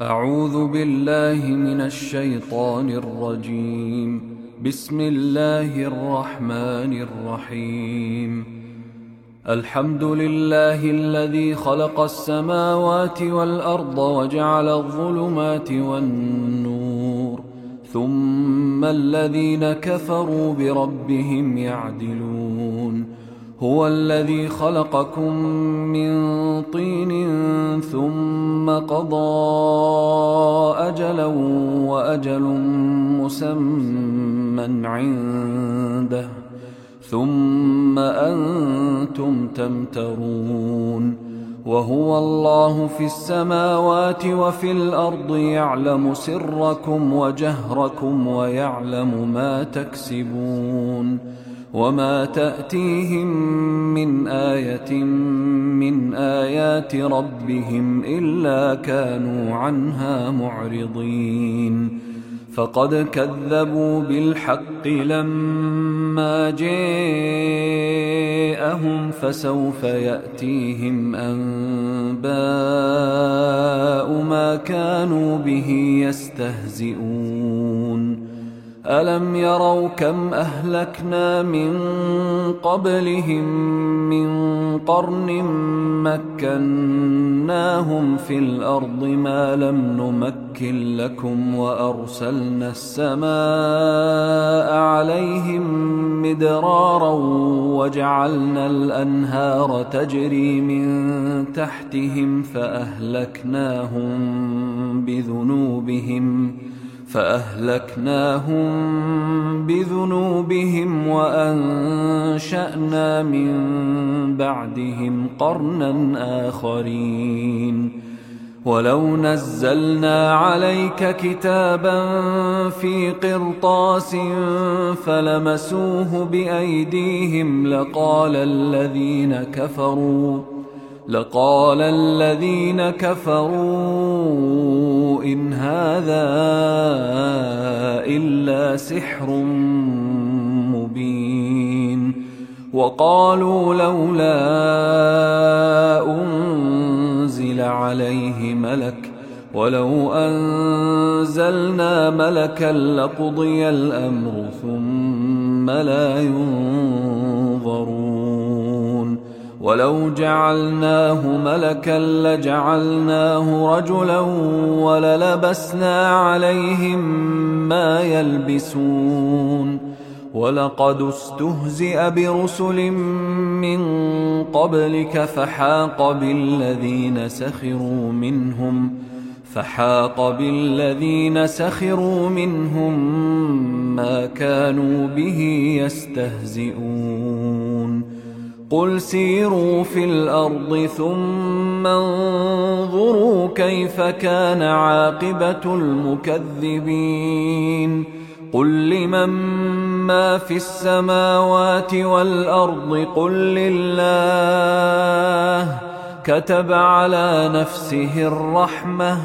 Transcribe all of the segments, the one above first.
أعوذ بالله من الشيطان الرجيم. بسم الله الرحمن الرحيم. الحمد لله الذي خلق السماوات والأرض وجعل الظلمات والنور، ثم الذين كفروا بربهم يعدلون. هو الذي خلقكم من طين ثم قضى أجلا وأجل مسمى عنده، ثم أنتم تمترون. وهو الله في السماوات وفي الأرض، يعلم سركم وجهركم ويعلم ما تكسبون. وما تأتيهم من آية من آيات ربهم إلا كانوا عنها معرضين. فقد كذبوا بالحق لما جاءهم، فسوف يأتيهم أنباء ما كانوا به يستهزئون. ألم يروا كم أهلكنا من قبلهم من قرن مكناهم في الأرض ما لم نمكن لكم، وأرسلنا السماء عليهم مدرارا وجعلنا الأنهار تجري من تحتهم فأهلكناهم بذنوبهم وأنشأنا من بعدهم قرنا آخرين. ولو نزلنا عليك كتابا في قرطاس فلمسوه بأيديهم لقال الذين كفروا إن هذا إلا سحر مبين. وقالوا لولا أنزل عليه ملك، ولو أنزلنا ملكا لقضي الأمر ثم لا ينظرون. ولو جعلناه ملكا لجعلناه رجلا وللبسنا عليهم ما يلبسون. ولقد استهزئ برسل من قبلك فحاق بالذين سخروا منهم ما كانوا به يستهزئون. قل سيروا في الأرض ثم انظروا كيف كان عاقبة المكذبين. قل لمن ما في السماوات والأرض قل لله. كتب على نفسه الرحمة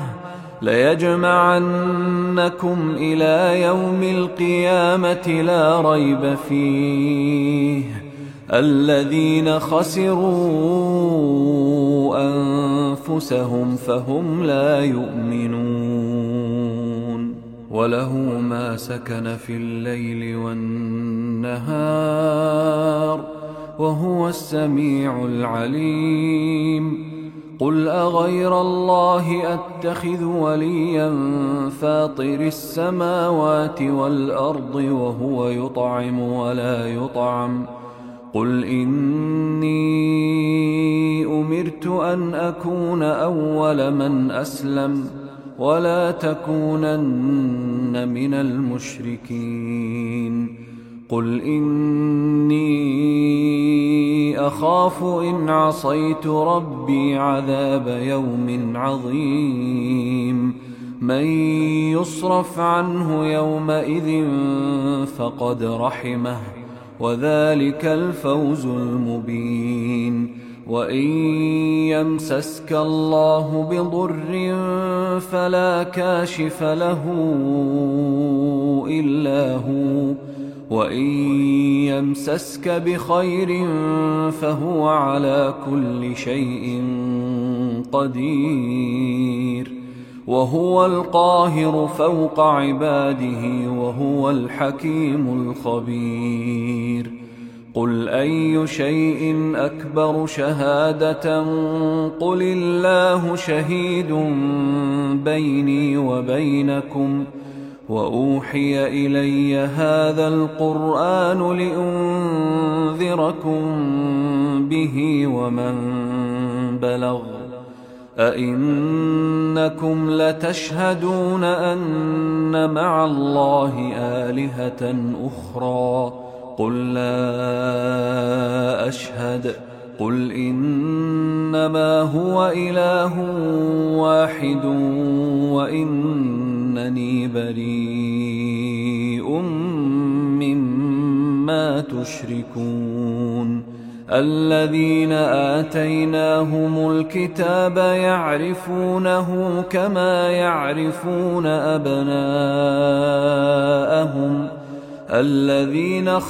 ليجمعنكم إلى يوم القيامة لا ريب فيه. الذين خسروا أنفسهم فهم لا يؤمنون. وله ما سكن في الليل والنهار وهو السميع العليم. قل أغير الله أتخذ وليا فاطر السماوات والأرض وهو يطعم ولا يطعم. قل إني أمرت أن أكون أول من أسلم ولا تكونن من المشركين. قل إني أخاف إن عصيت ربي عذاب يوم عظيم. من يصرف عنه يومئذ فقد رحمه وذلك الفوز المبين. وإن يمسسك الله بضر فلا كاشف له إلا هو، وإن يمسسك بخير فهو على كل شيء قدير. وهو القاهر فوق عباده وهو الحكيم الخبير. قل أي شيء أكبر شهادة قل الله شهيد بيني وبينكم وأوحي إلي هذا القرآن لأنذركم به ومن بلغ. أئنكم لتشهدون أن مع الله آلهة أخرى قل لا أشهد قل إنما هو إله واحد وإنني بريء مما تشركون. الذين آتيناهم الكتاب يعرفونه كما يعرفون أبناءهم الذين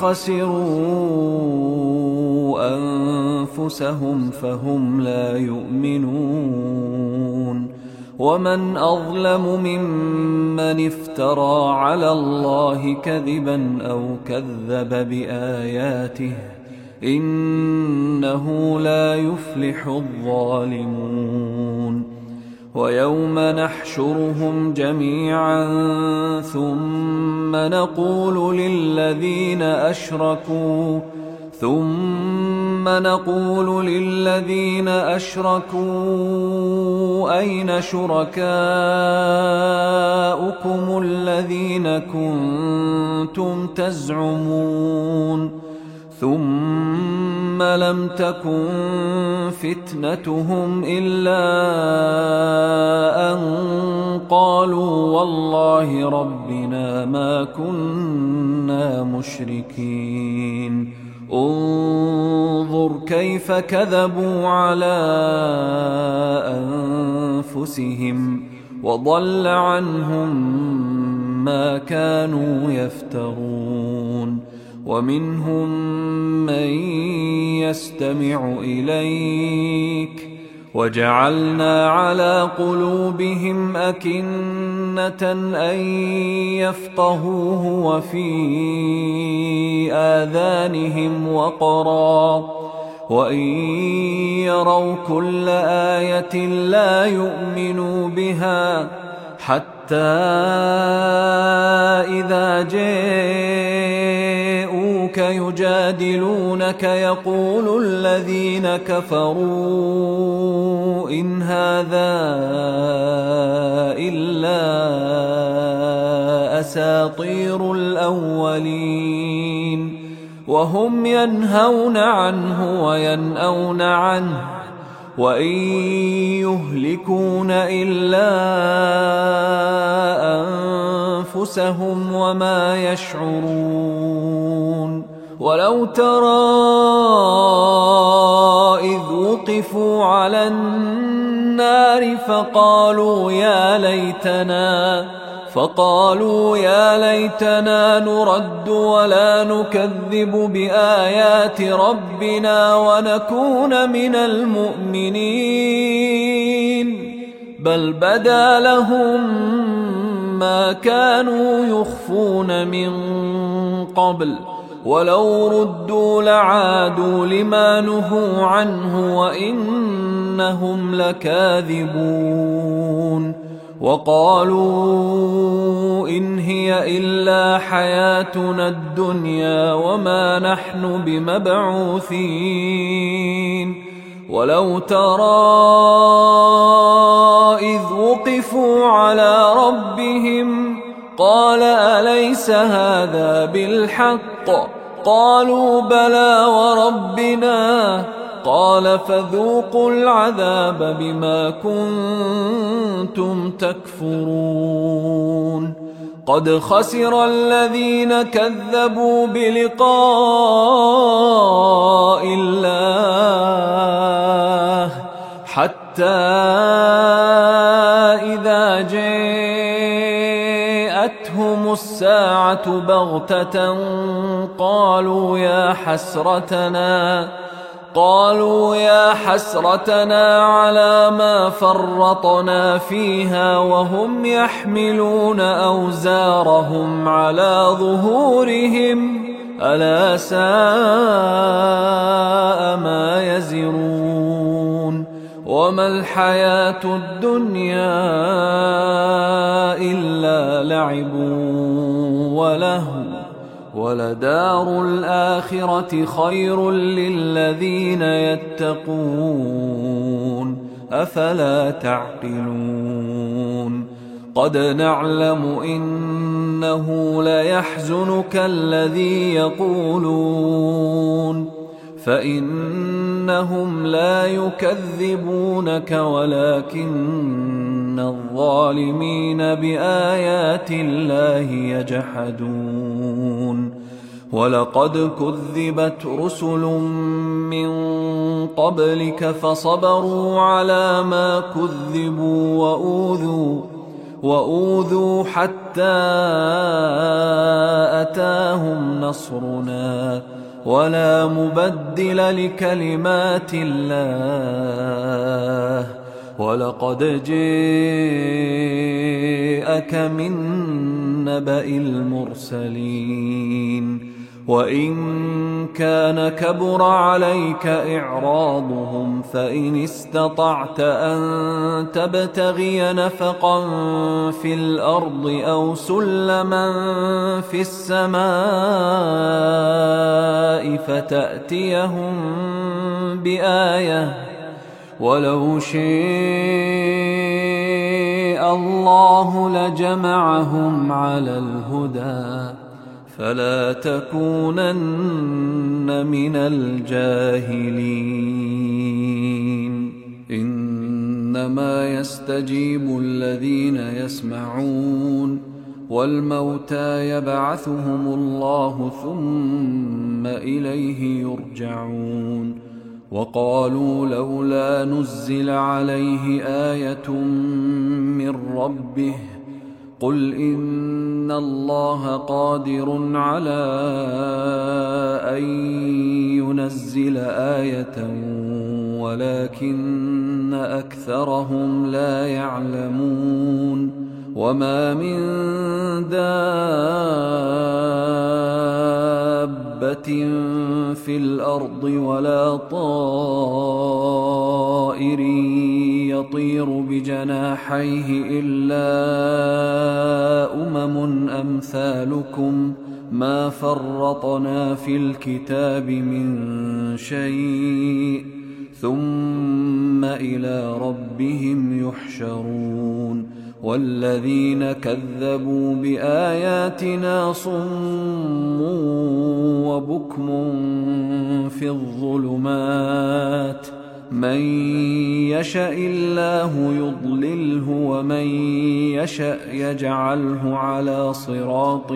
خسروا أنفسهم فهم لا يؤمنون. ومن أظلم ممن افترى على الله كذبا أو كذب بآياته إنه لا يفلح الظالمون. ويوم نحشرهم جميعا ثم نقول للذين أشركوا أين شركاؤكم الذين كنتم تزعمون ثم لم تكن فتنتهم إلا أن قالوا والله ربنا ما كنا مشركين. انظر كيف كذبوا على أنفسهم وضل عنهم ما كانوا يفترون. ومنهم من يستمع إليك وجعلنا على قلوبهم أكنة أن يفقهوه وفي آذانهم وقرا وإن يروا كل آية لا يؤمنوا بها حتى إذا جاءوك يجادلونك يقول الذين كفروا إن هذا إلا أساطير الأولين وهم ينهون عنه وينأون عنه وإن يهلكون إلا أنفسهم وما يشعرون. ولو ترى إذ وقفوا على النار فقالوا يا ليتنا نرد ولا نكذب بآيات ربنا ونكون من المؤمنين بل بدا لهم ما كانوا يخفون من قبل ولو ردوا لعادوا لما نهوا عنه وإنهم لكاذبون. وقالوا إن هي إلا حياتنا الدنيا وما نحن بمبعوثين. ولو ترى إذ وقفوا على ربهم قال أليس هذا بالحق قالوا بلى وربنا قال فذوقوا العذاب بما كنتم تكفرون. قد خسر الذين كذبوا بلقاء الله حتى إذا جاءتهم الساعة بغتة قالوا قالوا يا حسرتنا على ما فرطنا فيها وهم يحملون أوزارهم على ظهورهم ألا ساء ما يزرون وما الحياة الدنيا إلا لعب ولهو ولدار الآخرة خير للذين يتقون أفلا تعقلون قد نعلم إنه ليحزنك الذي يقولون فإنهم لا يكذبونك ولكن الظالمين بآيات الله يجحدون ولقد كذبت رسل من قبلك فصبروا على ما كذبوا وأوذوا حتى أتاهم نصرنا ولا مبدل لكلمات الله ولقد جاءك من نبأ المرسلين وإن كان كبر عليك إعراضهم فإن استطعت أن تبتغي نفقا في الأرض أو سلما في السماء فتأتيهم بآية ولو شاء الله لجمعهم على الهدى فلا تكونن من الجاهلين إنما يستجيب الذين يسمعون والموتى يبعثهم الله ثم إليه يرجعون وقالوا لولا نزل عليه آية من ربه قل إن الله قادر على أن ينزل آية ولكن أكثرهم لا يعلمون وما من دابة في الأرض ولا طائر يطير بجناحيه إلا أمثالكم ما فرطنا في الكتاب من شيء ثم إلى ربهم يحشرون والذين كذبوا بآياتنا صم وبكم في الظلمات من يشاء الله يضلله ومن يشاء يجعله على صراط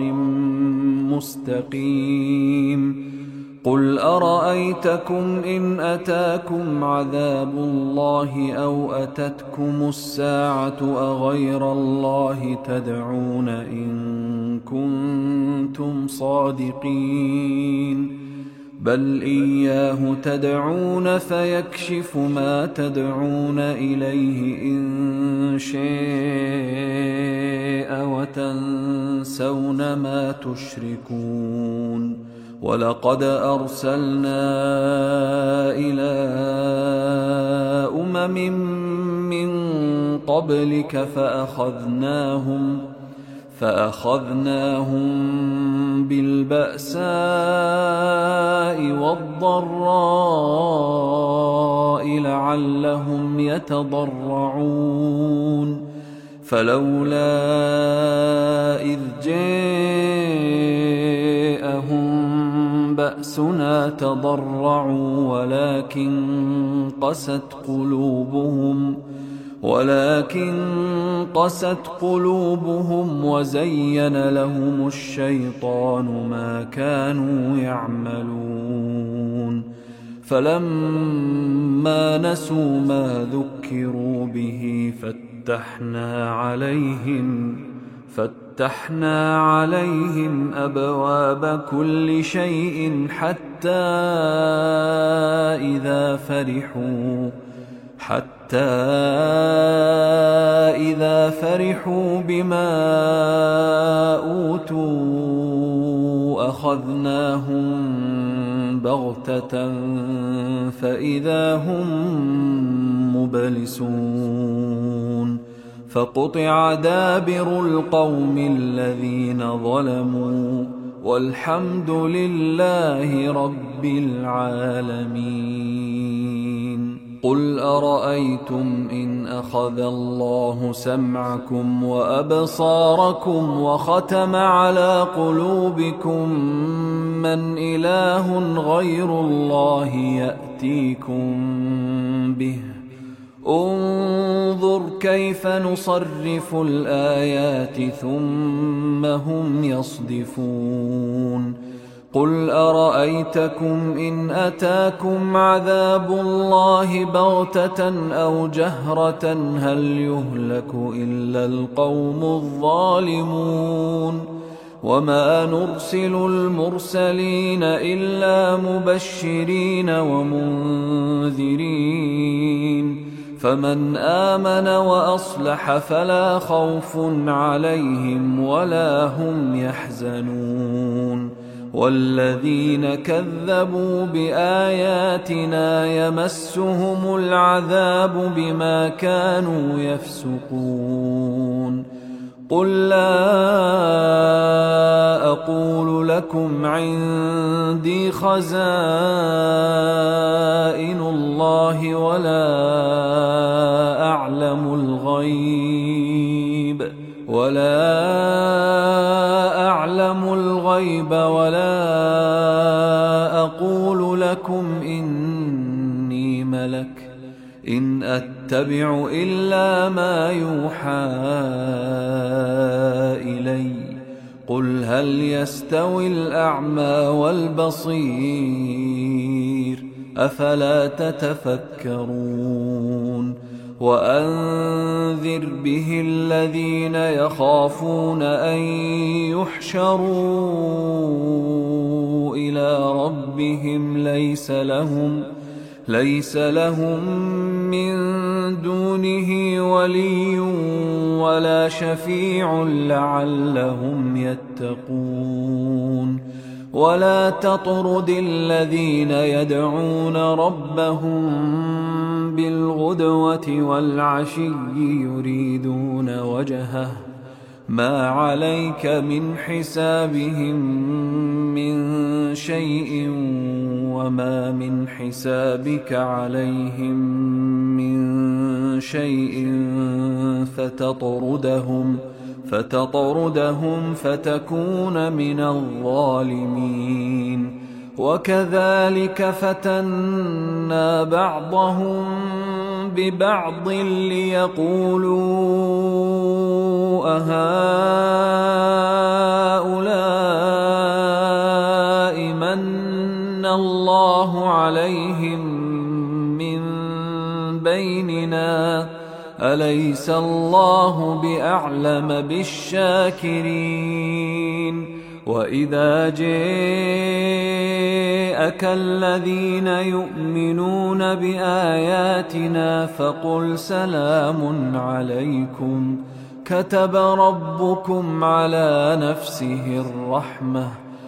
مستقيم قل أرأيتكم إن أتاكم عذاب الله أو أتتكم الساعة أغير الله تدعون إن كنتم صادقين بل إياه تدعون فيكشف ما تدعون إليه إن شاء وتنسون ما تشركون ولقد أرسلنا إلى من قبلك فأخذناهم بالبأساء والضراء لعلهم يتضرعون فلولا إذ جاءهم بأسنا تضرعوا ولكن قست قلوبهم وزين لهم الشيطان ما كانوا يعملون فلما نسوا ما ذكروا به فتحنا عليهم أبواب كل شيء حتى حتى إذا فرحوا بما أوتوا أخذناهم بغتة فإذا هم مبلسون فقطع دابر القوم الذين ظلموا والحمد لله رب العالمين. قل أرأيتم إن أخذ الله سمعكم وأبصاركم وختم على قلوبكم من إله غير الله يأتيكم به انظر كيف نصرف الآيات ثم هم يصدفون. قل أرأيتكم إن أتاكم عذاب الله بغتة أو جهرة هل يهلك إلا القوم الظالمون وما نرسل المرسلين إلا مبشرين ومنذرين فمن آمن وأصلح فلا خوف عليهم ولا هم يحزنون والذين كذبوا بآياتنا يمسهم العذاب بما كانوا يفسقون. قل لا أقول لكم عندي خزائن الله ولا أعلم الغيب ولا أقول لكم إني ملك إن أتبع إلا ما يوحى إلي قل هل يستوي الأعمى والبصير أفلا تتفكرون. وأنذر به الذين يخافون أن يحشروا إلى ربهم ليس لهم من دونه ولي ولا شفيع لعلهم يتقون. ولا تطرد الذين يدعون ربهم بالغدوة والعشي يريدون وجهه ما عليك من حسابهم من شيء وما من حسابك عليهم من شيء فتطردهم فتكون من الظالمين. وكذلك فتنا بعضهم ببعض ليقولوا أهؤلاء من الله عليهم من بيننا أليس الله بأعلم بالشاكرين. وإذا جاءك الذين يؤمنون بآياتنا فقل سلام عليكم كتب ربكم على نفسه الرحمة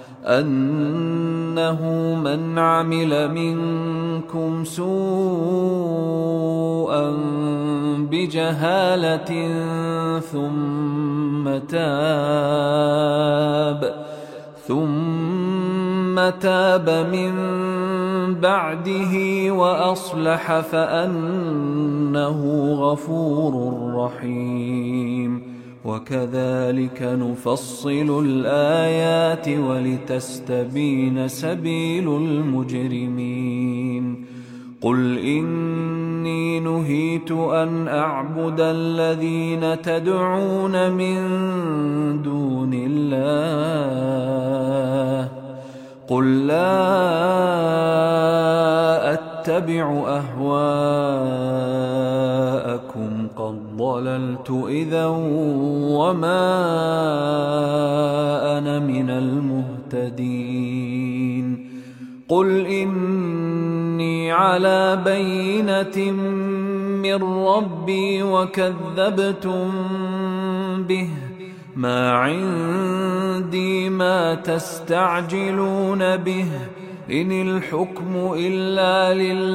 أنه من عمل منكم سوءا بجهالة ثم تاب من بعده وأصلح فأنه غفور رحيم. وكذلك نفصل الآيات ولتستبين سبيل المجرمين. قل إني نهيت أن أعبد الذين تدعون من دون الله قل لا أتبع أهواءكم قد ضللت إذا وما أنا من المهتدين. قل إني على بينة من ربي وكذبتم به، ما عندي ما تستعجلون به، إن الحكم إلا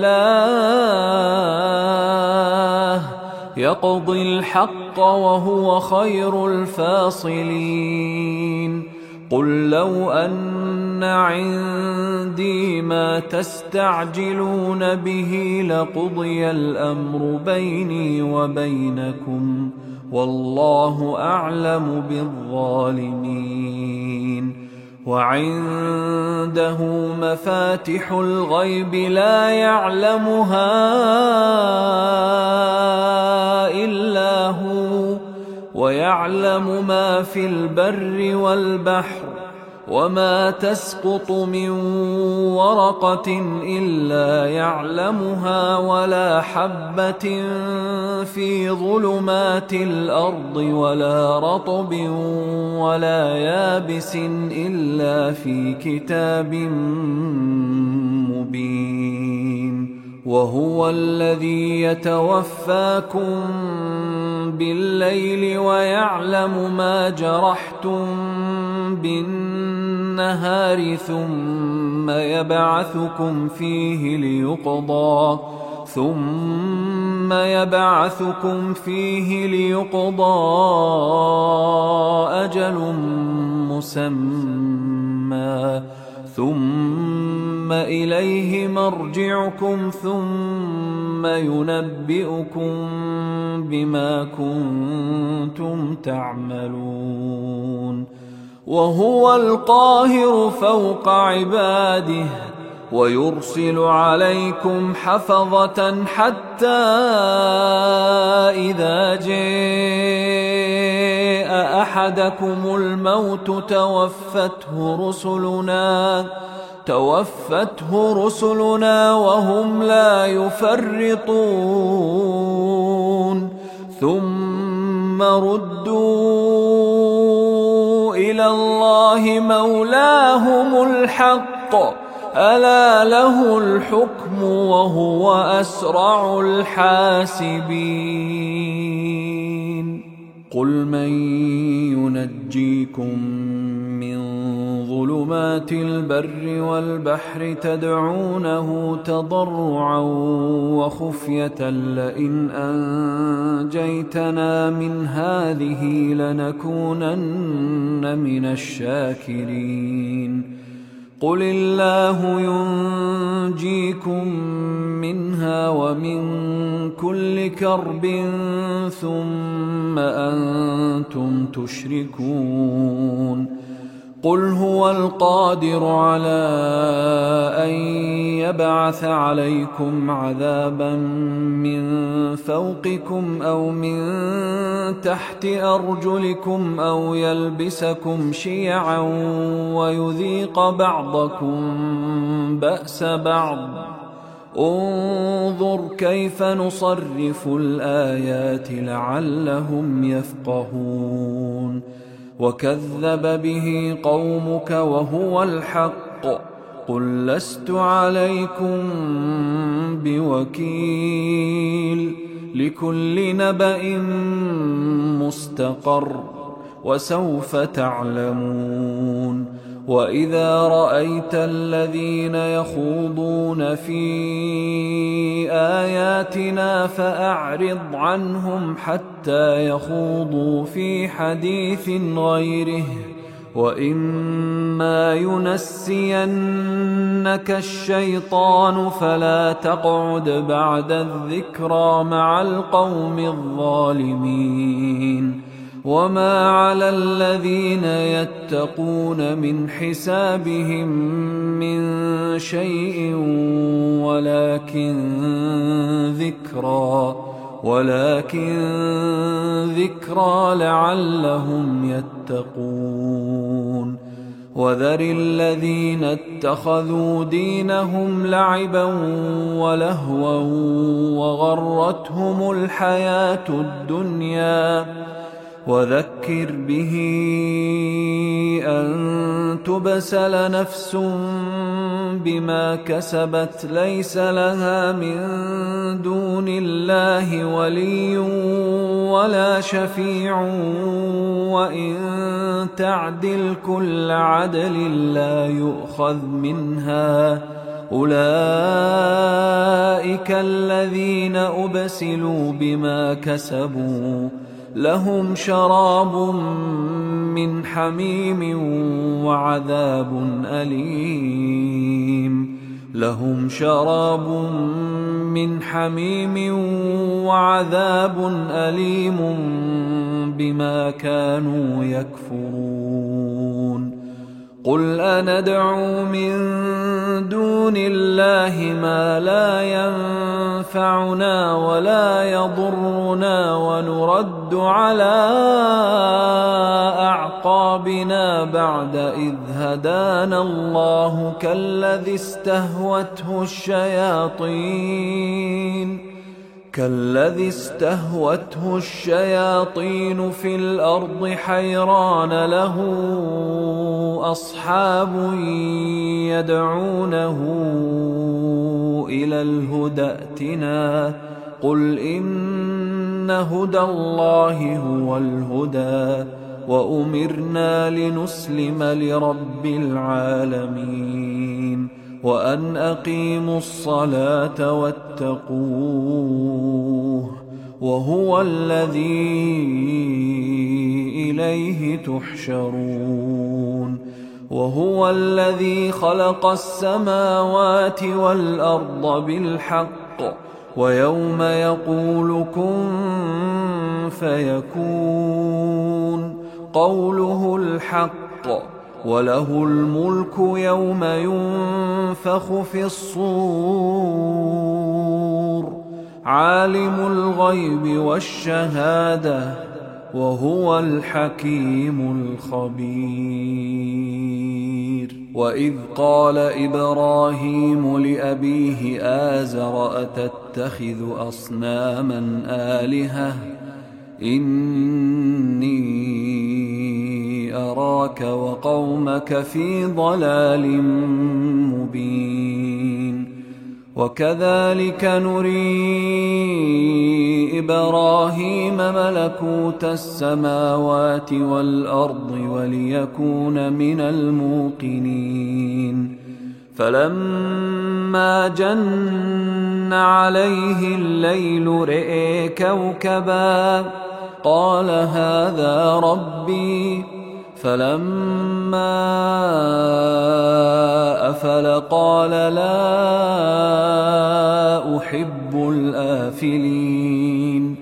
لله يقضي الحق وهو خير الفاصلين. قل لو أن عندي ما تستعجلون به لقضي الأمر بيني وبينكم والله أعلم بالظالمين. وعنده مفاتح الغيب لا يعلمها إلا هو، ويعلم ما في البر والبحر، وما تسقط من ورقة إلا يعلمها، ولا حبة في ظلمات الأرض، ولا رطب ولا يابس إلا في كتاب مبين. وهو الذي يتوفاكم بالليل ويعلم ما جرحتم بالنهار، ثم يبعثكم فيه ليقضى أجل مسمى، ثم إليه مرجعكم ثم ينبئكم بما كنتم تعملون. وهو القاهر فوق عباده، ويرسل عليكم حفظة حتى إذا جاء أحدكم الموت توفته رسلنا وهم لا يفرطون، ثم ردوا إلى الله مولاهم الحق، ألا له الحكم وهو أسرع الحاسبين. قل من ينجيكم من ظلمات البر والبحر تدعونه تضرعا وخفية لئن أنجيتنا من هذه لنكونن من الشاكرين. قل الله ينجيكم منها ومن كل كرب ثم أنتم تشركون. قل هو القادر على أن يبعث عليكم عذابا من فوقكم أو من تحت أرجلكم أو يلبسكم شيعا ويذيق بعضكم بأس بعض. انظر كيف نصرف الآيات لعلهم يفقهون. وكذب به قومك وهو الحق، قل لست عليكم بوكيل، لكل نبأ مستقر وسوف تعلمون. وإذا رأيت الذين يخوضون في آياتنا فأعرض عنهم حتى يخوضوا في حديث غيره، وإما ينسينك الشيطان فلا تقعد بعد الذكرى مع القوم الظالمين. وما على الذين يتقون من حسابهم من شيء ولكن ذكرى لعلهم يتقون. وذر الذين اتخذوا دينهم لعبا ولهوا وغرتهم الحياة الدنيا، وذكر به أن تبسل نفس بما كسبت ليس لها من دون الله ولي ولا شفيع وإن تعدل كل عدل لا يؤخذ منها. أولئك الذين أبسلوا بما كسبوا لهم شراب من حميم وعذاب أليم لهم شراب من حميم وعذاب أليم بما كانوا يكفرون. قل أندعو من دون الله ما لا ينفعنا ولا يضرنا ونرد على أعقابنا بعد إذ هدانا الله كالذي استهوته الشياطين في الأرض حيران له أصحاب يدعونه إلى الهدى ائتنا. قل إن هدى الله هو الهدى وأمرنا لنسلم لرب العالمين وأن أقيموا الصلاة واتقوه وهو الذي إليه تحشرون. وهو الذي خلق السماوات والأرض بالحق ويوم يقول كن فيكون قوله الحق وله الملك يوم ينفخ في الصور عالم الغيب والشهادة وهو الحكيم الخبير. وإذ قال إبراهيم لأبيه آزر أتتخذ أصناما آلهة إني أراك وقومك في ضلال مبين. وكذلك نري إبراهيم ملكوت السماوات والأرض وليكون من الموقنين. فلما جن عليه الليل رأى كوكبا قال هذا ربي فلما أفل قال لا أحب الآفلين.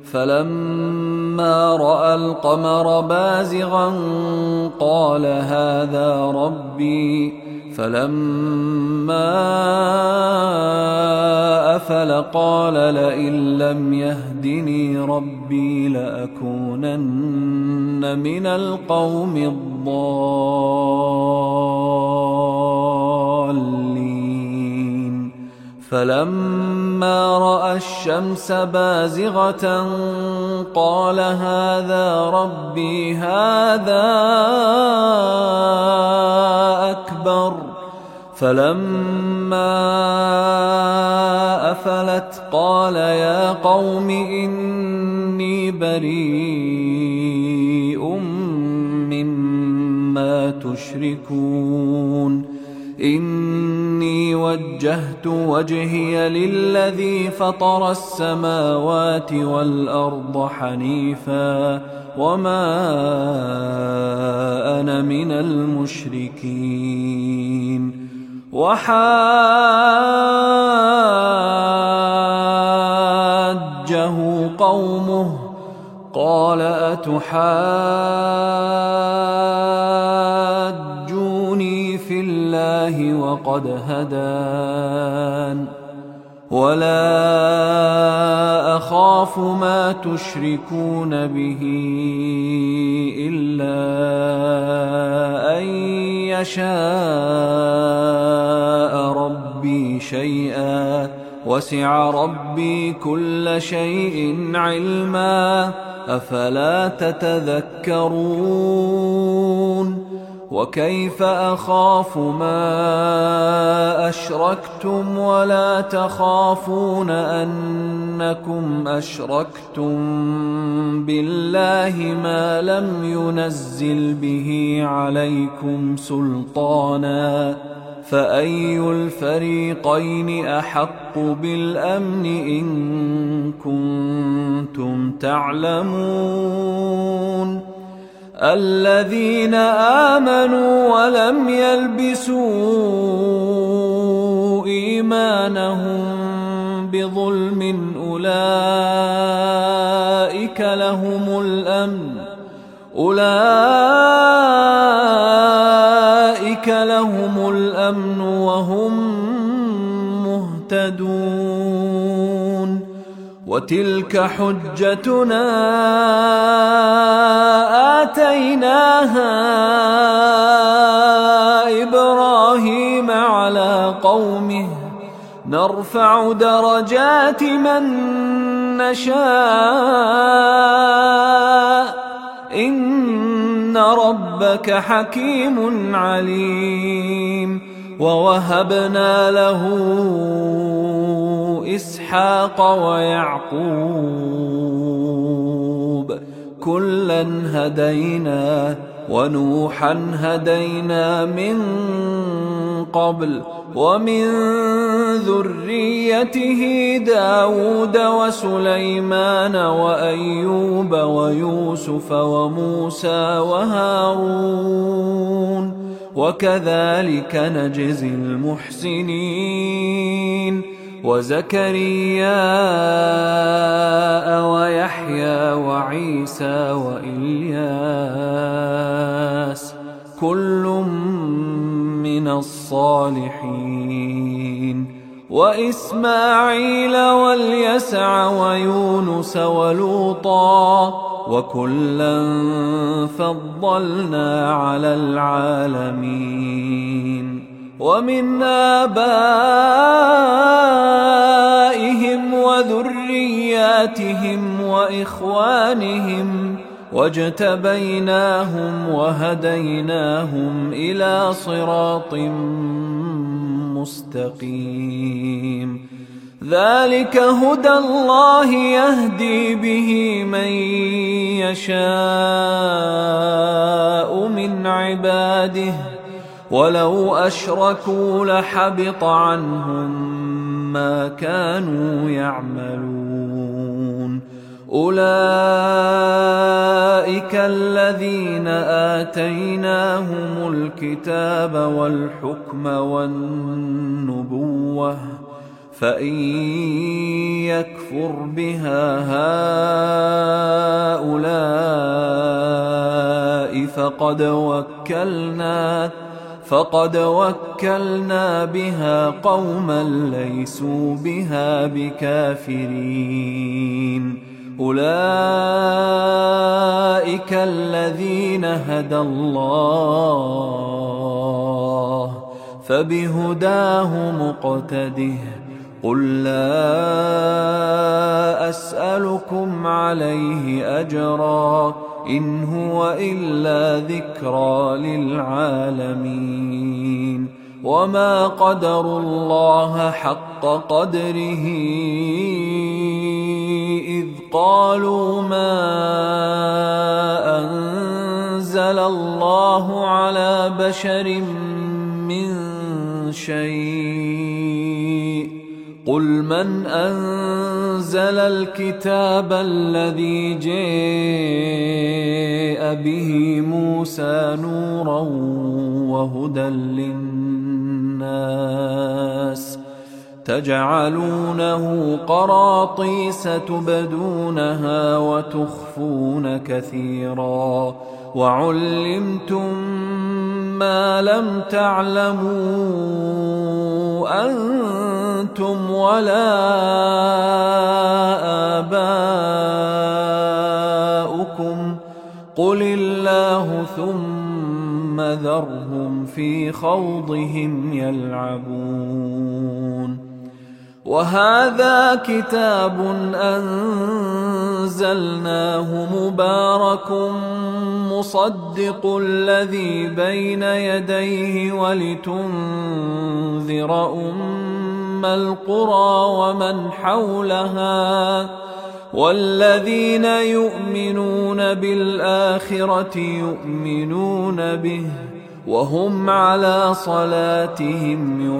فلما رأى القمر بازغا قال هذا ربي فلما أفل قال لئن لم يهدني ربي لأكونن من القوم الضالين. فلما رأى الشمس بازغة قال هذا ربي هذا أكبر. فلما أفلت قال يا قوم إني بريء مما تشركون. إني وجهت وجهي للذي فطر السماوات والأرض حنيفا وما أنا من المشركين. وحاجه قومه قال أتحاجوني في الله وقد هدان ولا أخاف ما تشركون به إلا أن يشاء ربي شيئا وسع ربي كل شيء علما أفلا تتذكرون وكيف أخاف ما أشركتم ولا تخافون أنكم أشركتم بالله ما لم ينزل به عليكم سلطانا فأي الفريقين أحق بالأمن إن كنتم تعلمون الذين آمنوا ولم يلبسوا إيمانهم بظلم أولئك لهم الأمن وهم مهتدون وتلك حجتنا آتيناها إبراهيم على قومه نرفع درجات من نشاء إن ربك حكيم عليم ووهبنا له إسحاق ويعقوب كلا هدينا ونوحا هدينا من قبل ومن ذريته داود وسليمان وأيوب ويوسف وموسى وهارون وكذلك نجزي المحسنين وزكريا ويحيى وعيسى وإلياس كل من الصالحين وإسماعيل واليسع ويونس ولوطا وكلا فضلنا على العالمين ومن آبائهم وذرياتهم وإخوانهم واجتبيناهم وهديناهم إلى صراط مستقيم ذلك هدى الله يهدي به من يشاء من عباده ولو أشركوا لحبط عنهم ما كانوا يعملون أولئك الذين آتيناهم الكتاب والحكم والنبوة فإن يكفر بها هؤلاء فقد وكلنا بها قوما ليسوا بها بكافرين أولئك الذين هدى الله فبهداه مقتده قل لا أسألكم عليه أجرا إن هو إلا ذكرى للعالمين وما قدروا الله حق قدره إذ قالوا ما أنزل الله على بشر من شيء قل من أنزل الكتاب الذي جاء به موسى نورا وهدى للناس تجعلونه قراطيس تبدونها وتخفون كثيرا وعلمتم ما لم تعلموا أنتم ولا آباؤكم قل الله ثم ذرهم في خوضهم يلعبون وهذا كتاب أنزلناه مبارك مصدق الذي بين يديه ولتنذر أم القرى ومن حولها والذين يؤمنون بالآخرة يؤمنون به وهم على صلاتهم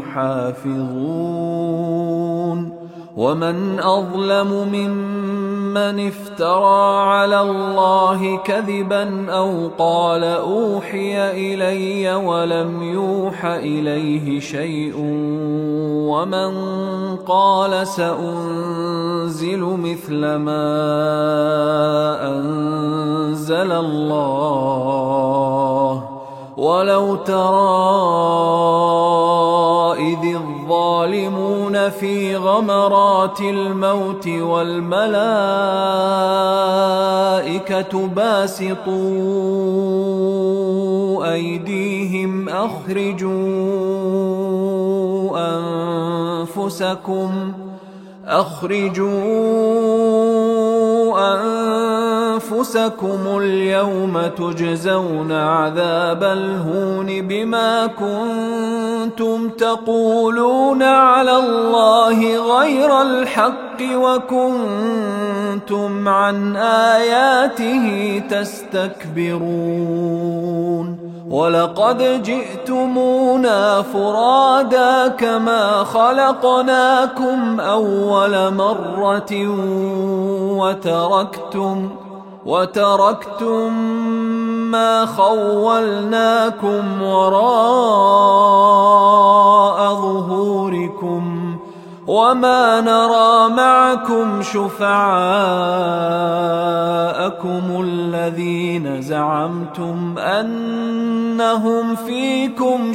يحافظون ومن أظلم ممن افترى على الله كذبا أو قال أوحي إلي ولم يوح إليه شيء ومن قال سأنزل مثل ما أنزل الله ولو ترى إذ الظالمون في غمرات الموت والملائكة باسطوا أيديهم أخرجوا أنفسكم اليوم تجزون عذاب الهون بما كنتم تقولون على الله غير الحق وكنتم عن آياته تستكبرون ولقد جئتمونا فرادا كما خلقناكم أول مرة وتركتم ما خولناكم وراء ظهوركم وما نرى معكم شفعاءكم الذين زعمتم أنهم فيكم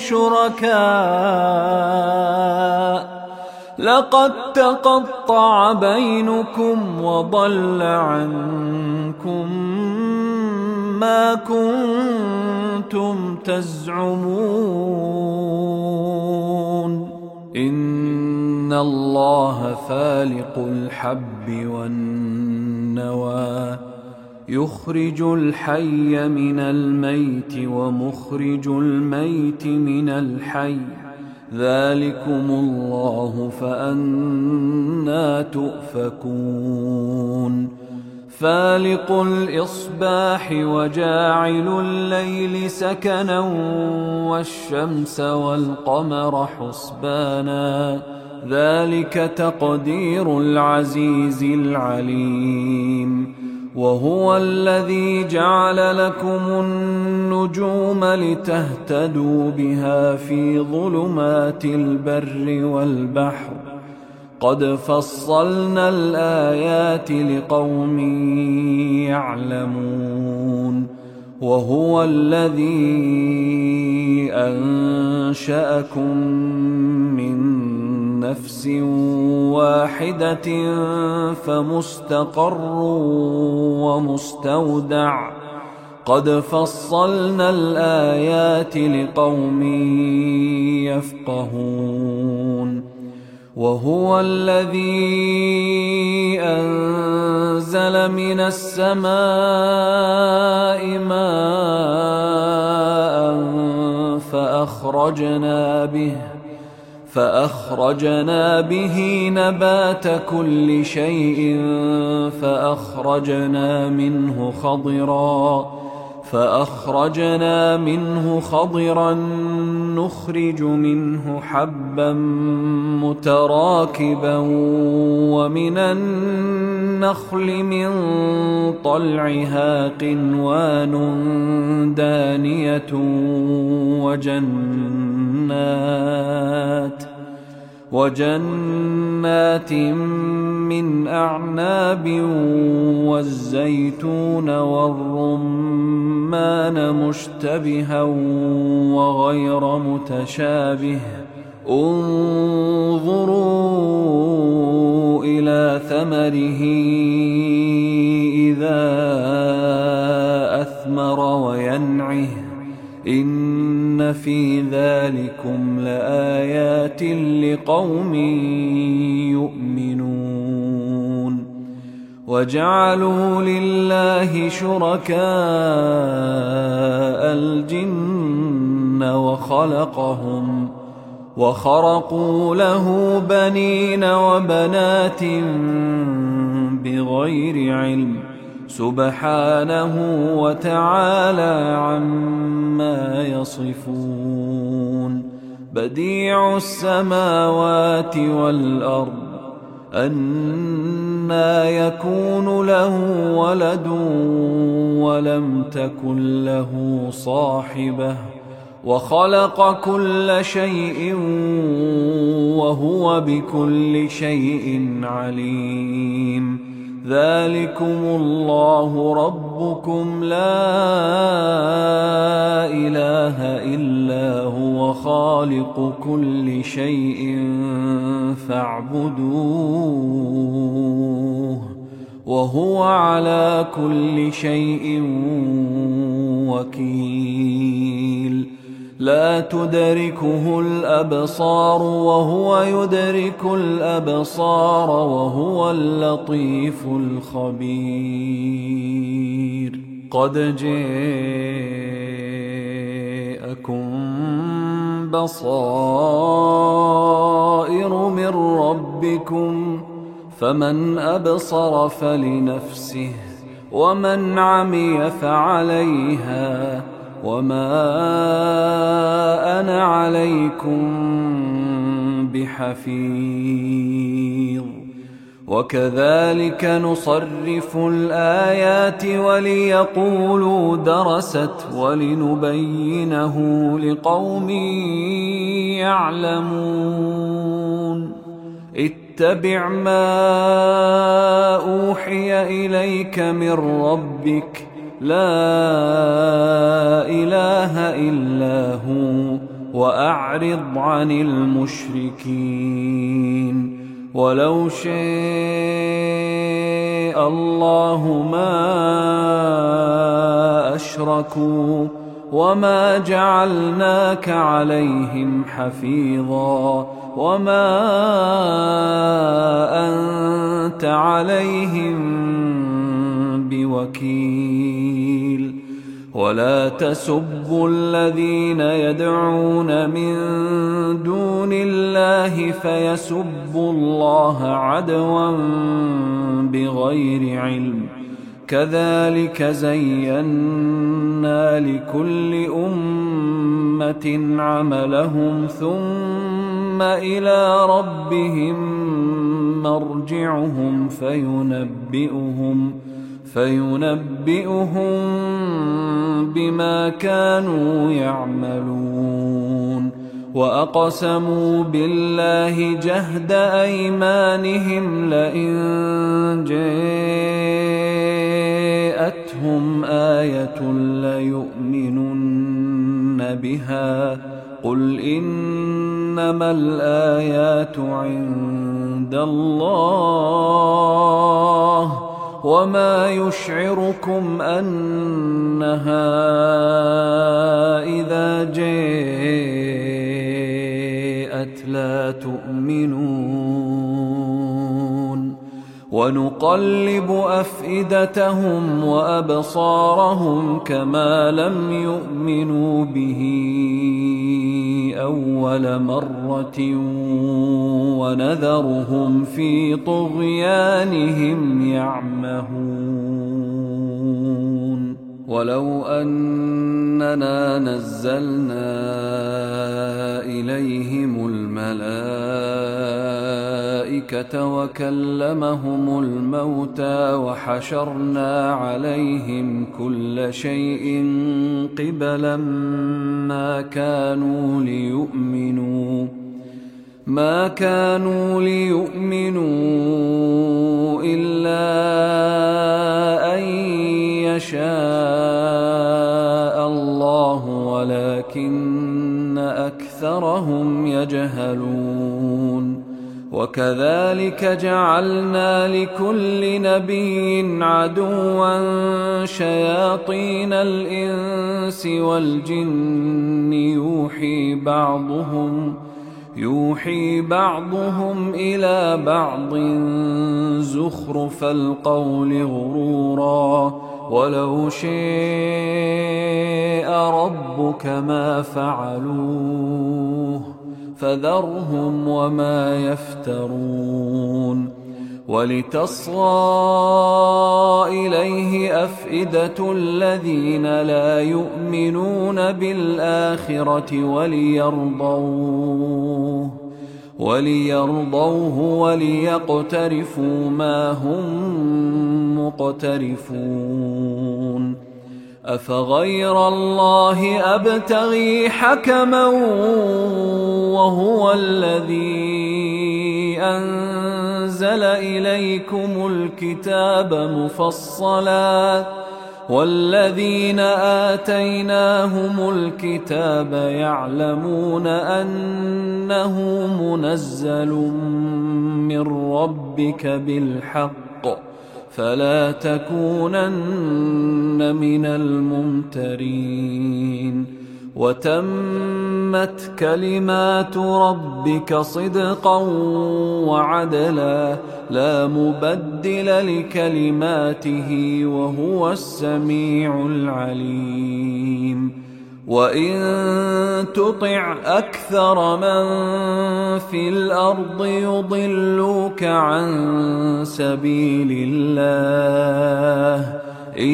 شركاء لقد تقطع بينكم وضل عنكم ما كنتم تزعمون إن الله فالق الحب والنوى يخرج الحي من الميت ومخرج الميت من الحي ذلكم الله فأنى تؤفكون فالق الإصباح وجاعل الليل سكنا والشمس والقمر حسبانا ذلك تقدير العزيز العليم وهو الذي جعل لكم النجوم لتهتدوا بها في ظلمات البر والبحر قد فصلنا الآيات لقوم يعلمون وهو الذي أنشأكم من نفس واحدة فمستقر ومستودع قد فصلنا الآيات لقوم يفقهون وهو الذي أنزل من السماء ماء فأخرجنا به نبات كل شيء فأخرجنا منه خضرا نخرج منه حبا متراكبا ومن النخل من طلعها قنوان دانية وجنات من أعناب والزيتون والرمان مشتبها وغير متشابه انظروا إلى ثمره إذا أثمر وينعه إن في ذلكم لآيات لقوم يؤمنون وجعلوا لله شركاء الجن وخرقوا له بنين وبنات بغير علم سبحانه وتعالى عما يصفون بديع السماوات والأرض أنى يكون له ولد ولم تكن له صاحبة وخلق كل شيء وهو بكل شيء عليم ذلكم الله ربكم لا إله إلا هو خالق كل شيء فاعبدوه وهو على كل شيء وكيل لا تدركه الأبصار وهو يدرك الأبصار وهو اللطيف الخبير قد جاءكم بصائر من ربكم فمن أبصر فلنفسه ومن عمي فعليها وما أنا عليكم بحفيظ وكذلك نصرف الآيات وليقولوا درست ولنبينه لقوم يعلمون اتبع ما أوحي إليك من ربك لا إله إلا هو وأعرض عن المشركين ولو شاء الله ما أشركوا وما جعلناك عليهم حفيظا وما أنت عليهم بوكيل ولا تسبوا الذين يدعون من دون الله فيسبوا الله عدوا بغير علم كذلك زينا لكل أمة عملهم ثم إلى ربهم مرجعهم فينبئهم بما كانوا يعملون وأقسموا بالله جهد أيمانهم لئن جاءتهم آية ليؤمنن بها قل إنما الآيات عند الله وما يشعركم أنها إذا جاءت لا تؤمنون ونقلب أفئدتهم وأبصارهم كما لم يؤمنوا به أول مرة ونذرهم في طغيانهم يعمهون ولو أننا نزلنا إليهم الملائكة وكلمهم الموتى وحشرنا عليهم كل شيء قبلا ما كانوا ليؤمنوا إلا أن يشاء الله ولكن أكثرهم يجهلون وكذلك جعلنا لكل نبي عدوا شياطين الإنس والجن يوحي بعضهم إلى بعض زخرف القول غرورا ولو شاء ربك ما فعلوه فذرهم وما يفترون ولتصغى إليه أفئدة الذين لا يؤمنون بالآخرة وليرضوه وليقترفوا ما هم مقترفون أفغير الله أبتغي حكما وهو الذي أنزل إليكم الكتاب مفصلا والذين آتيناهم الكتاب يعلمون أنه منزل من ربك بالحق فلا تكونن من الممترين وتمت كلمات ربك صدقا وعدلا لا مبدل لكلماته وهو السميع العليم وإن تطع أكثر من في الأرض يضلوك عن سبيل الله إن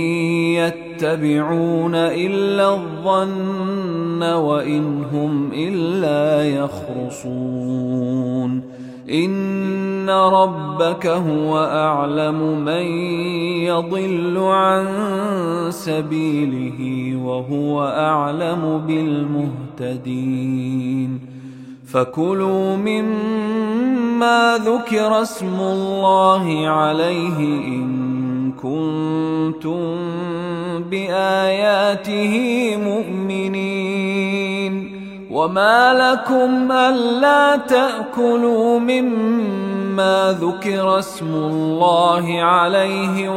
يتبعون إلا الظن وإن هم إلا يخرصون إن ربك هو أعلم من يضل عن سبيله وهو أعلم بالمهتدين فكلوا مما ذكر اسم الله عليه إن كنتم بآياته مؤمنين وما لكم ألا تأكلوا مما ذكر اسم الله عليه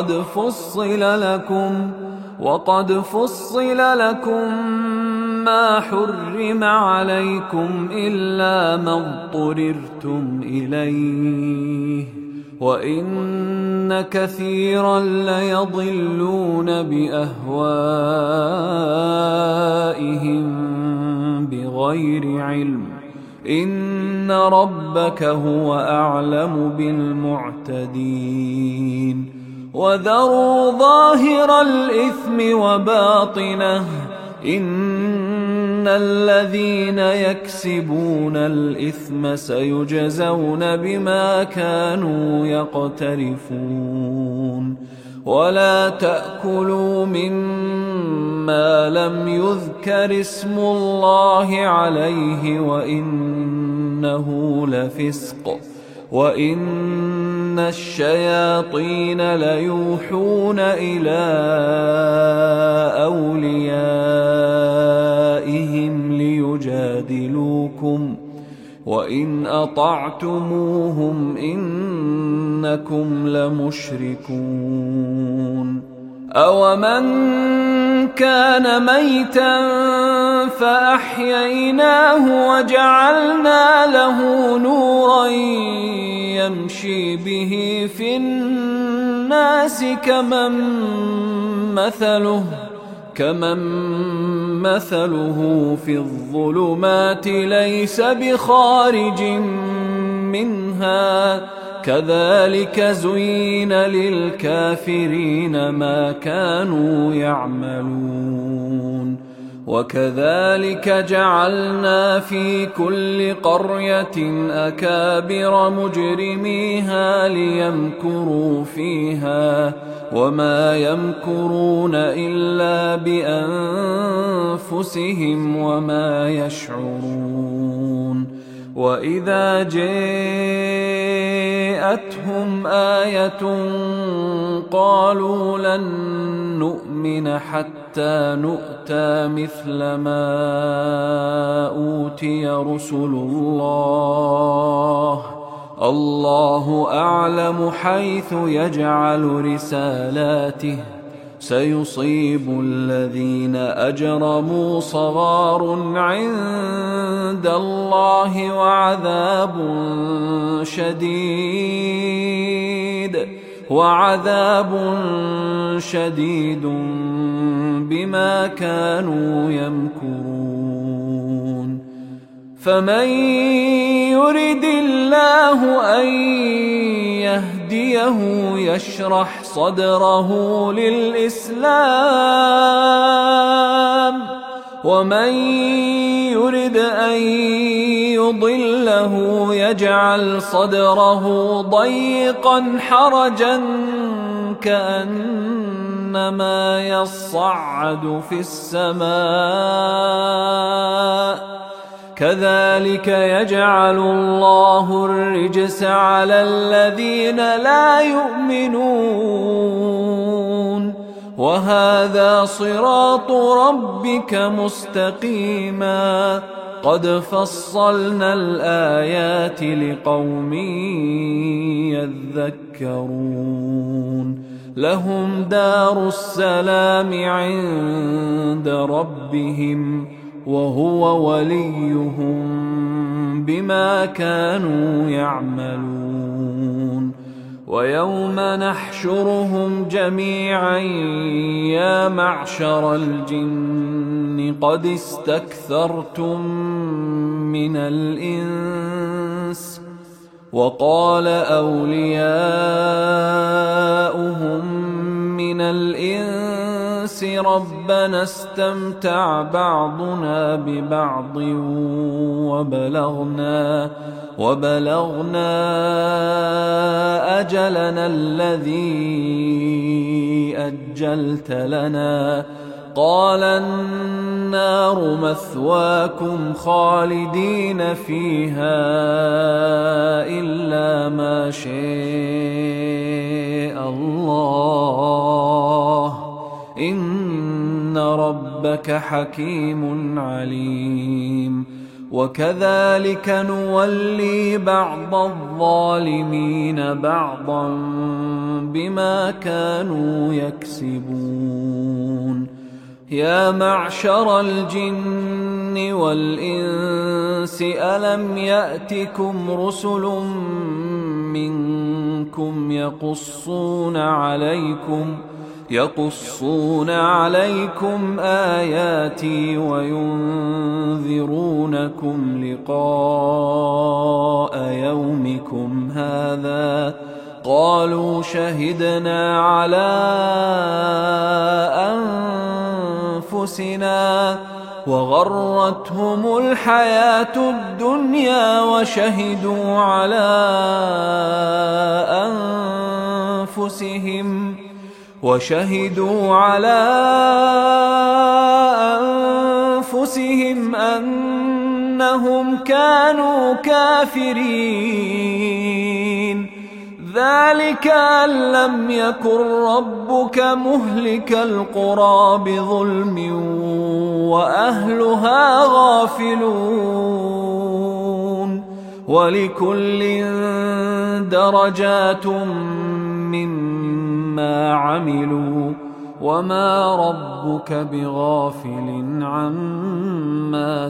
وقد فصل لكم ما حرم عليكم إلا ما اضطررتم إليه وإن كثيرا ليضلون بأهوائهم بغير علم إن ربك هو أعلم بالمعتدين وذروا ظاهر الإثم وباطنه إن الذين يكسبون الإثم سيجزون بما كانوا يقترفون ولا تأكلوا مما لم يذكر اسم الله عليه وإنه لفسق وإن الشياطين ليوحون إلى أوليائهم ليجادلوكم وإن أطعتموهم إنكم لمشركون أومن كان ميتا فأحييناه وجعلنا له نورا يمشي به في الناس كمن مثله في الظلمات ليس بخارج منها كذلك زين للكافرين ما كانوا يعملون وكذلك جعلنا في كل قرية أكابر مجرميها ليمكروا فيها وما يمكرون إلا بأنفسهم وما يشعرون وإذا جاءتهم آية قالوا لن نؤمن حتى حتى نؤتى مثل ما أوتي رسل الله. الله أعلم حيث يجعل رسالاته. سيصيب الذين أجرموا صغار عند الله وعذاب شديد بما كانوا يمكرون. فمن يرد الله أن يهديه يشرح صدره للإسلام، ومن يرد أن يضله يجعل صدره ضيقا حرجا كأنما يصعد في السماء. كذلك يجعل الله الرجس على الذين لا يؤمنون. وهذا صراط ربك مستقيما. قد فصلنا الآيات لقوم يذكرون. لهم دار السلام عند ربهم وهو وليهم بما كانوا يعملون. ويوم نحشرهم جميعا يا معشر الجن قد استكثرتم من الإنس، وقال أولياؤهم من الإنس ربنا استمتع بعضنا ببعض وبلغنا أجلنا الذي أجلت لنا. قال النار مثواكم خالدين فيها إلا ما شاء الله إن ربك حكيم عليم. وكذلك نولي بعض الظالمين بعضا بما كانوا يكسبون. يا معشر الجن والإنس ألم يأتكم رسل منكم يقصون عليكم آياتي وينذرونكم لقاء يومكم هذا؟ قالوا شهدنا على أنفسنا وغرتهم الحياة الدنيا وشهدوا على أنفسهم أنهم كانوا كافرين. ذلك أن لم يكن ربك مهلك القرى بظلم وأهلها غافلون. ولكل درجات مما عملوا وما ربك بغافل عما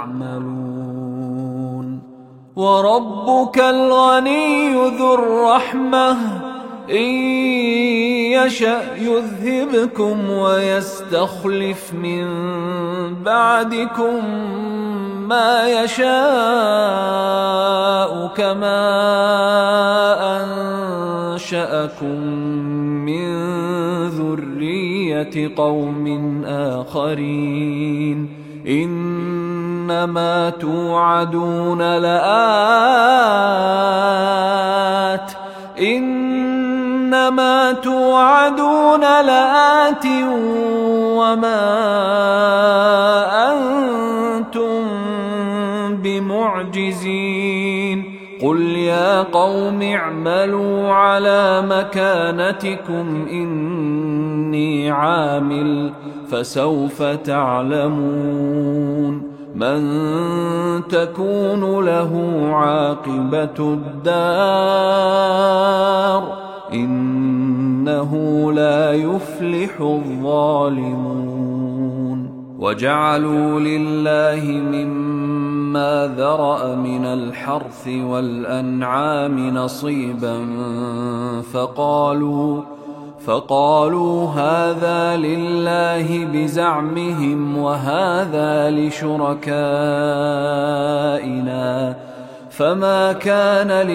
تعملون. وربك الغني ذو الرحمة إن يشأ يذهبكم ويستخلف من بعدكم ما يشاء كما أنشأكم من ذرية قوم آخرين. إنما توعدون لآت وما أنتم بمعجزين. قل يا قوم اعملوا على مكانتكم إني عامل فسوف تعلمون من تكون له عاقبة الدار إنه لا يفلح الظالمون وجعلوا لله مما ذرأ من الحرث والأنعام نصيبا فقالوا هذا لله بزعمهم وهذا لشركائنا فما كان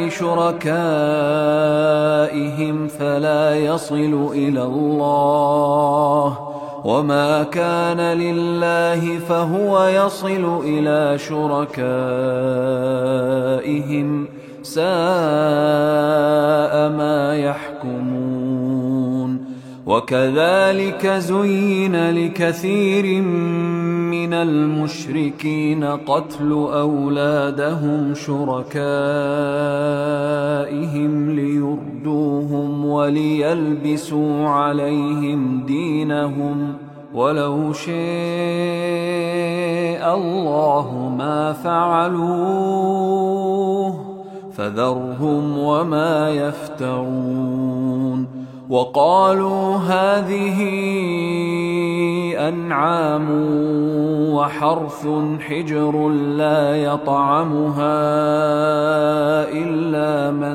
لشركائهم فلا يصل إلى الله وما كان لله فهو يصل إلى شركائهم ساء ما يحكمون وكذلك زين لكثير من المشركين قتل أولادهم شركائهم ليردوهم وليلبسوا عليهم دينهم ولو شاء الله ما فعلوه فذرهم وما يفترون وقالوا هذه أنعام وحرث حجر لا يطعمها إلا من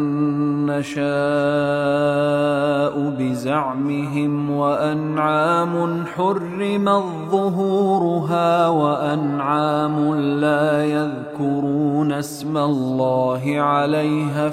نشاء بزعمهم وأنعام حرمت ظهورها وأنعام لا يذكرون اسم الله عليها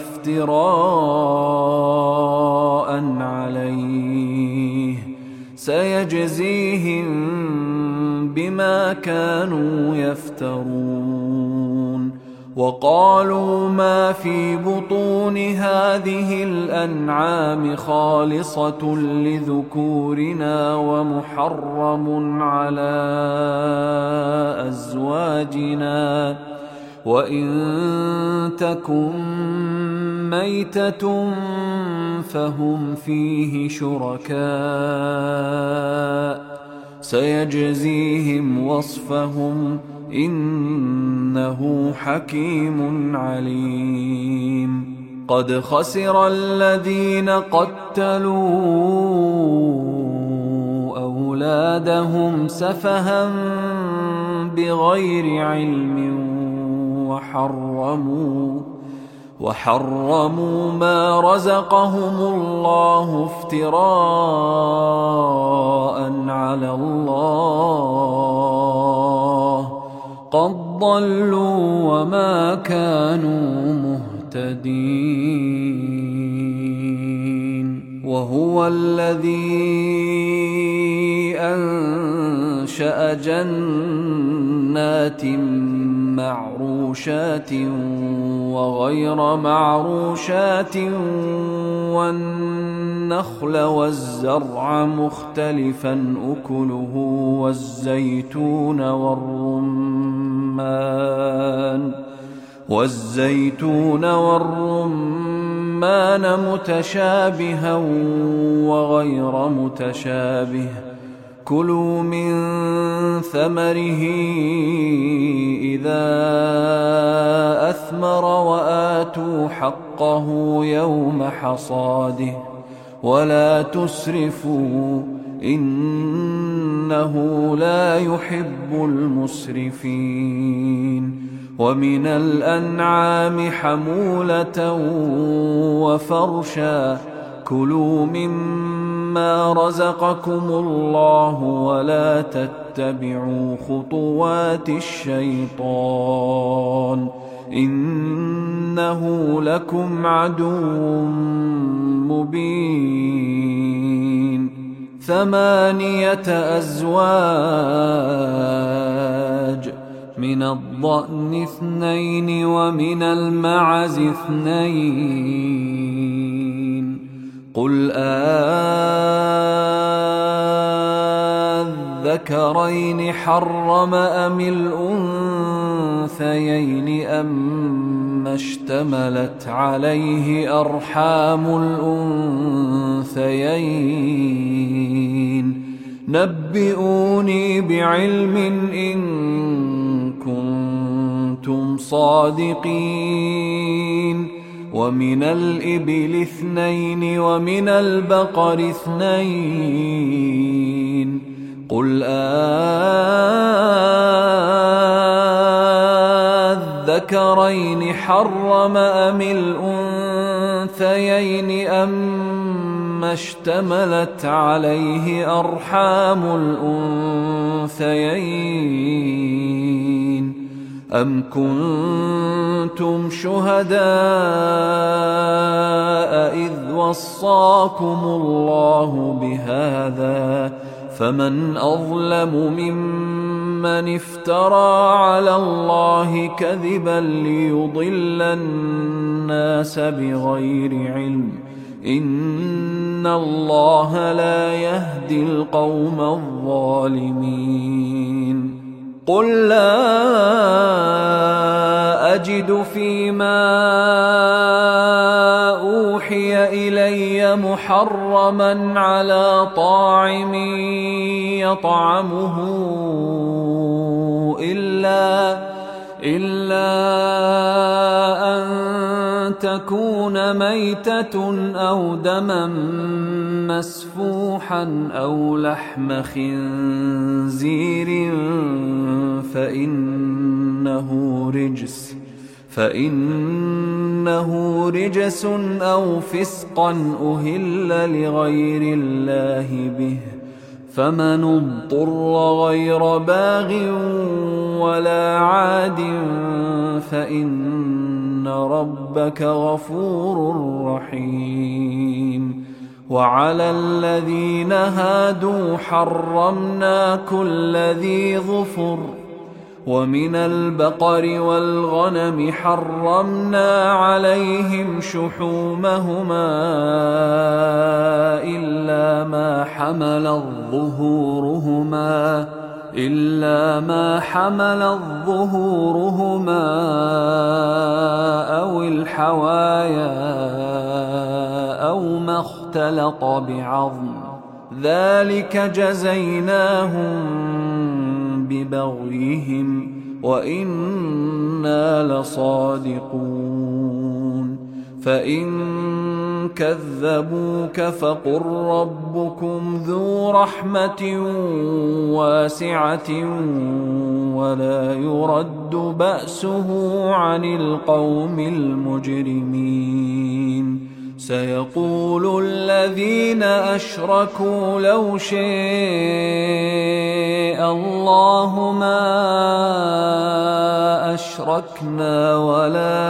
افتراء عليه سيجزيهم بما كانوا يفترون وقالوا ما في بطون هذه الأنعام خالصة لذكورنا ومحرم على أزواجنا وإن تكن ميتة فهم فيه شركاء سيجزيهم وصفهم إنه حكيم عليم قد خسر الذين قتلوا أولادهم سفها بغير علم وحرموا ما رزقهم الله افتراء على الله قد ضلوا وما كانوا مهتدين وهو الذي أنشأ جنات معروشات وغير معروشات والنخل والزرع مختلفا أكله والزيتون والرمان متشابها وغير متشابه كلوا من ثمره إذا أثمر وآتوا حقه يوم حصاده ولا تسرفوا إنه لا يحب المسرفين ومن الأنعام حمولة وفرشا كلوا مما رزقكم الله ولا تتبعوا خطوات الشيطان إنه لكم عدو مبين 8 أزواج من الضأن 2 ومن المعز 2 قل أذكرين حرم أم الأنثيين أما اشتملت عليه أرحام الأنثيين نبئوني بعلم إن كنتم صادقين ومن الإبل 2 ومن البقر 2 قل أذكرين حرم أم الأنثيين أما اشتملت عليه أرحام الأنثيين أم كنتم شهداء إذ وصاكم الله بهذا فمن أظلم ممن افترى على الله كذبا ليضل الناس بغير علم إن الله لا يهدي القوم الظالمين قل لا أجد فيما أوحي إلي محرما على طاعم يطعمه إلا أن تكون ميتة أو دما مسفوحا أو لحم خنزير فإنه رجس أو فسقا أهل لغير الله به فمن اضطر غير باغ ولا عاد فإن ربك غفور رحيم وعلى الذين هادوا حرمنا كل ذي ظفر ومن البقر والغنم حرمنا عليهم شحومهما إلا ما حمل ظهورهما أو الحوايا أو ما اختلط بعظم ذلك جزيناهم ببغيهم وإنا لصادقون فإن كذبوك فقل ربكم ذو رحمة واسعة ولا يرد بأسه عن القوم المجرمين سيقول الذين أشركوا لو شاء الله ما أشركنا ولا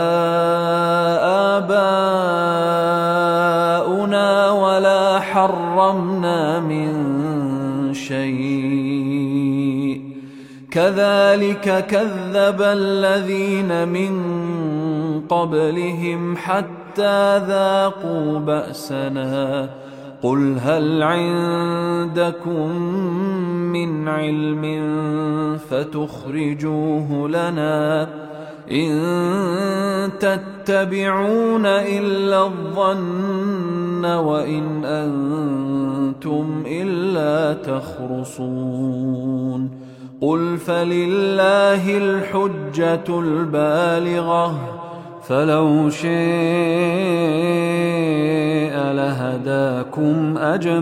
آباؤنا ولا حرمنا من شيء كذلك كذب الذين من قبلهم حتى ذاقوا بأسنا قل هل عندكم من علم فتخرجوه لنا إن تتبعون إلا الظن وإن أنتم إلا تخرصون قل فلله الحجة البالغة فلو شاء لهداكم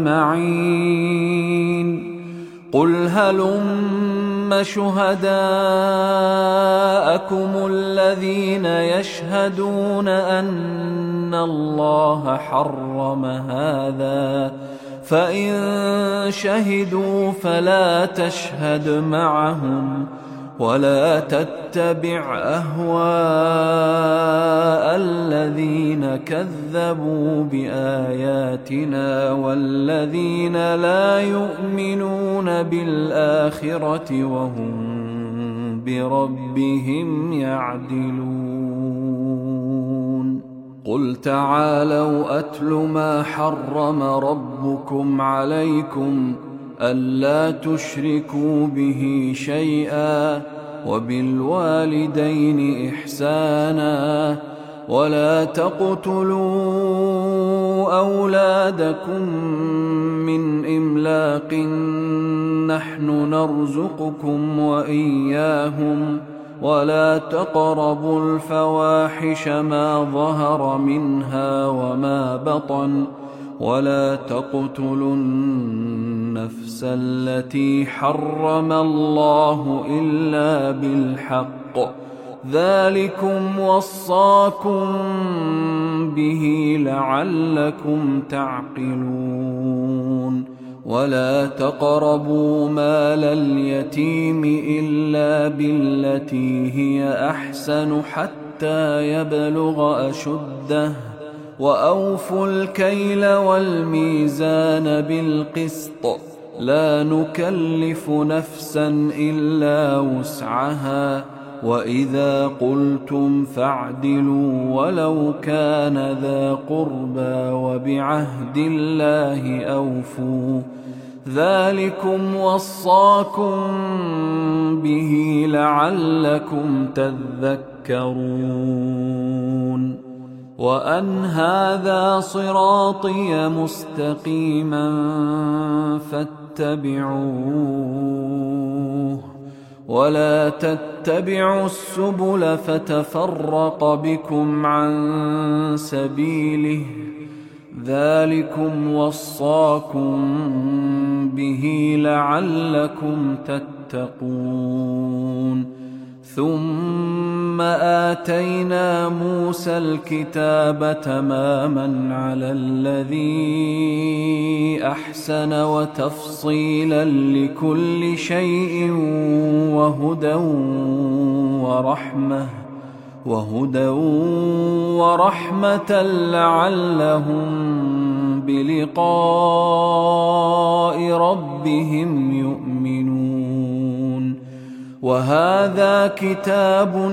أجمعين قل هلم شهداءكم الذين يشهدون أن الله حرم هذا فإن شهدوا فلا تشهد معهم ولا تتبع أهواء الذين كذبوا بآياتنا والذين لا يؤمنون بالآخرة وهم بربهم يعدلون قل تعالوا أتل ما حرم ربكم عليكم ألا تشركوا به شيئا وبالوالدين إحسانا ولا تقتلوا أولادكم من إملاق نحن نرزقكم وإياهم ولا تقربوا الفواحش ما ظهر منها وما بطن ولا تقتلوا النفس التي حرم الله إلا بالحق ذلكم وصاكم به لعلكم تعقلون ولا تقربوا مال اليتيم إلا بالتي هي أحسن حتى يبلغ أشده وأوفوا الكيل والميزان بالقسط لا نكلف نفسا إلا وسعها وإذا قلتم فاعدلوا ولو كان ذا قربى وبعهد الله أوفوا ذلكم وصاكم به لعلكم تذكرون وأن هذا صراطي مستقيما فاتبعوه ولا تتبعوا السبل فتفرق بكم عن سبيله ذلكم وصاكم به لعلكم تتقون ثم آتينا موسى الكتاب تماما على الذي أحسن وتفصيلا لكل شيء وهدى ورحمة لعلهم بلقاء ربهم يؤمنون وهذا كتاب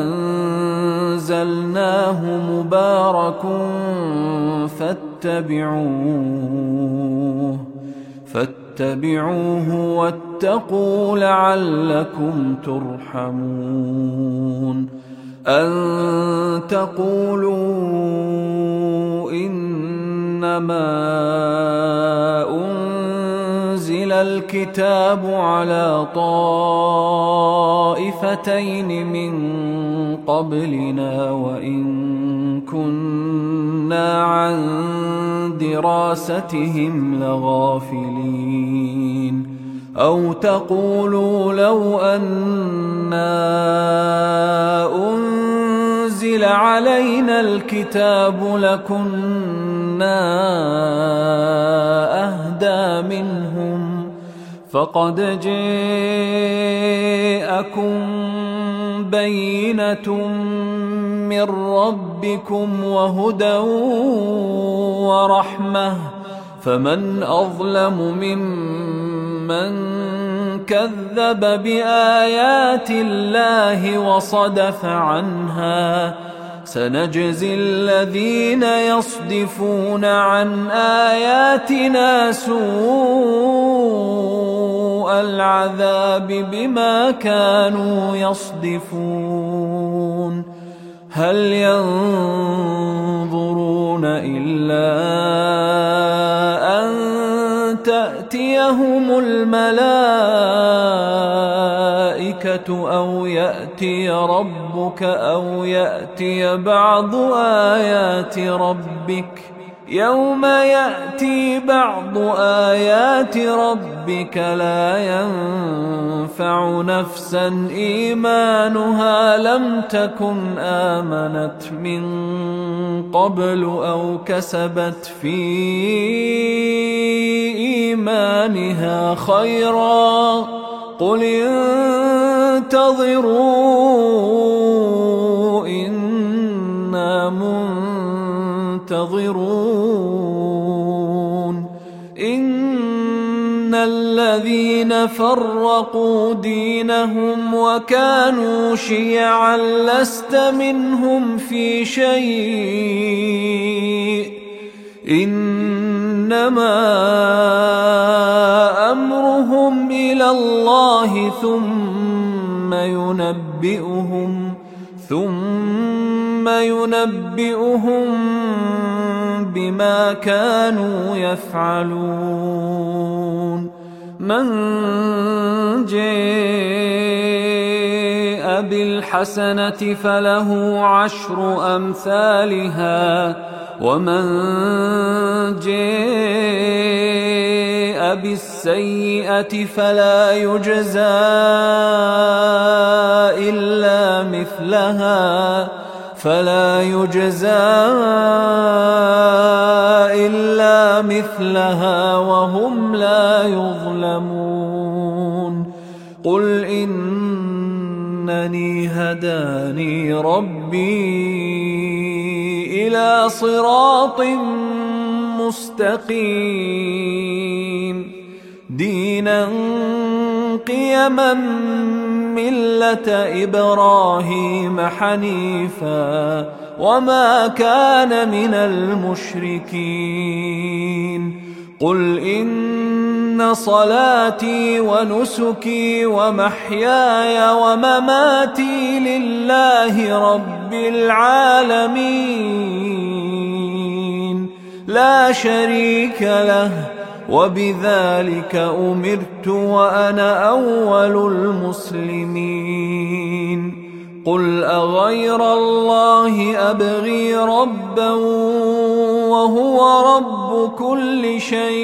أنزلناه مبارك فاتبعوه واتقوا لعلكم ترحمون أن تقولوا إنما أنزل الكتاب على طائفتين من قبلنا وإن كنا عن دراستهم لغافلين أو تقولوا لو أنا أنزل علينا الكتاب لكنا أهدى منهم فقد جاءكم بينة من ربكم وهدى ورحمة فمن أظلم ممن كذب بآيات الله وصدف عنها سنجزي الذين يصدفون عن آياتنا سوء العذاب بما كانوا يصدفون هل ينظرون إلا أن تأتيهم الملائكة أو يأتي ربك أو يأتي بعض آيات ربك يوم يأتي بعض آيات ربك لا ينفع نفسا إيمانها لم تكن آمنت من قبل أو كسبت في إيمانها خيرا قل انتظروا إنا منتظرون إن الذين فرقوا دينهم وكانوا شيعا لست منهم في شيء إنما أمرهم إلى الله ثم ينبئهم بما كانوا يفعلون. من جاء بالحسنة فله 10 أمثالها، ومن جاء بالسيئة فلا يجزى إلا مثلها وهم لا يظلمون. قل إنني هداني ربي إلى صراط مستقيم دينا قيما ملة إبراهيم حنيفا وما كان من المشركين. قل إن صلاتي ونسكي ومحياي ومماتي لله رب العالمين لا شريك له وبذلك أمرت وأنا أول المسلمين. قل أغير الله أبغي ربا وهو رب كل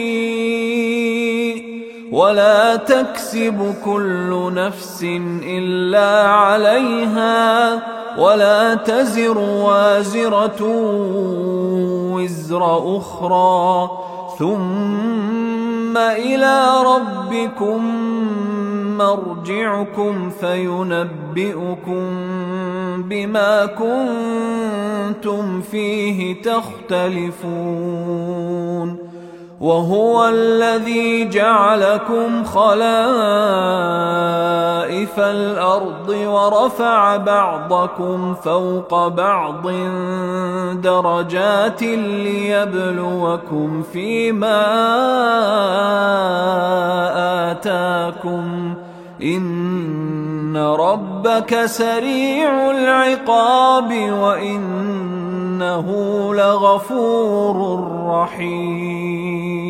شيء ولا تكسب كل نفس إلا عليها ولا تزر وازرة وزر أخرى ثم إلى ربكم مرجعكم فينبئكم بما كنتم فيه تختلفون. وهو الذي جعلكم خلائف الأرض ورفع بعضكم فوق بعض درجات ليبلوكم فيما آتاكم إن ربك سريع العقاب وإنه لغفور رحيم.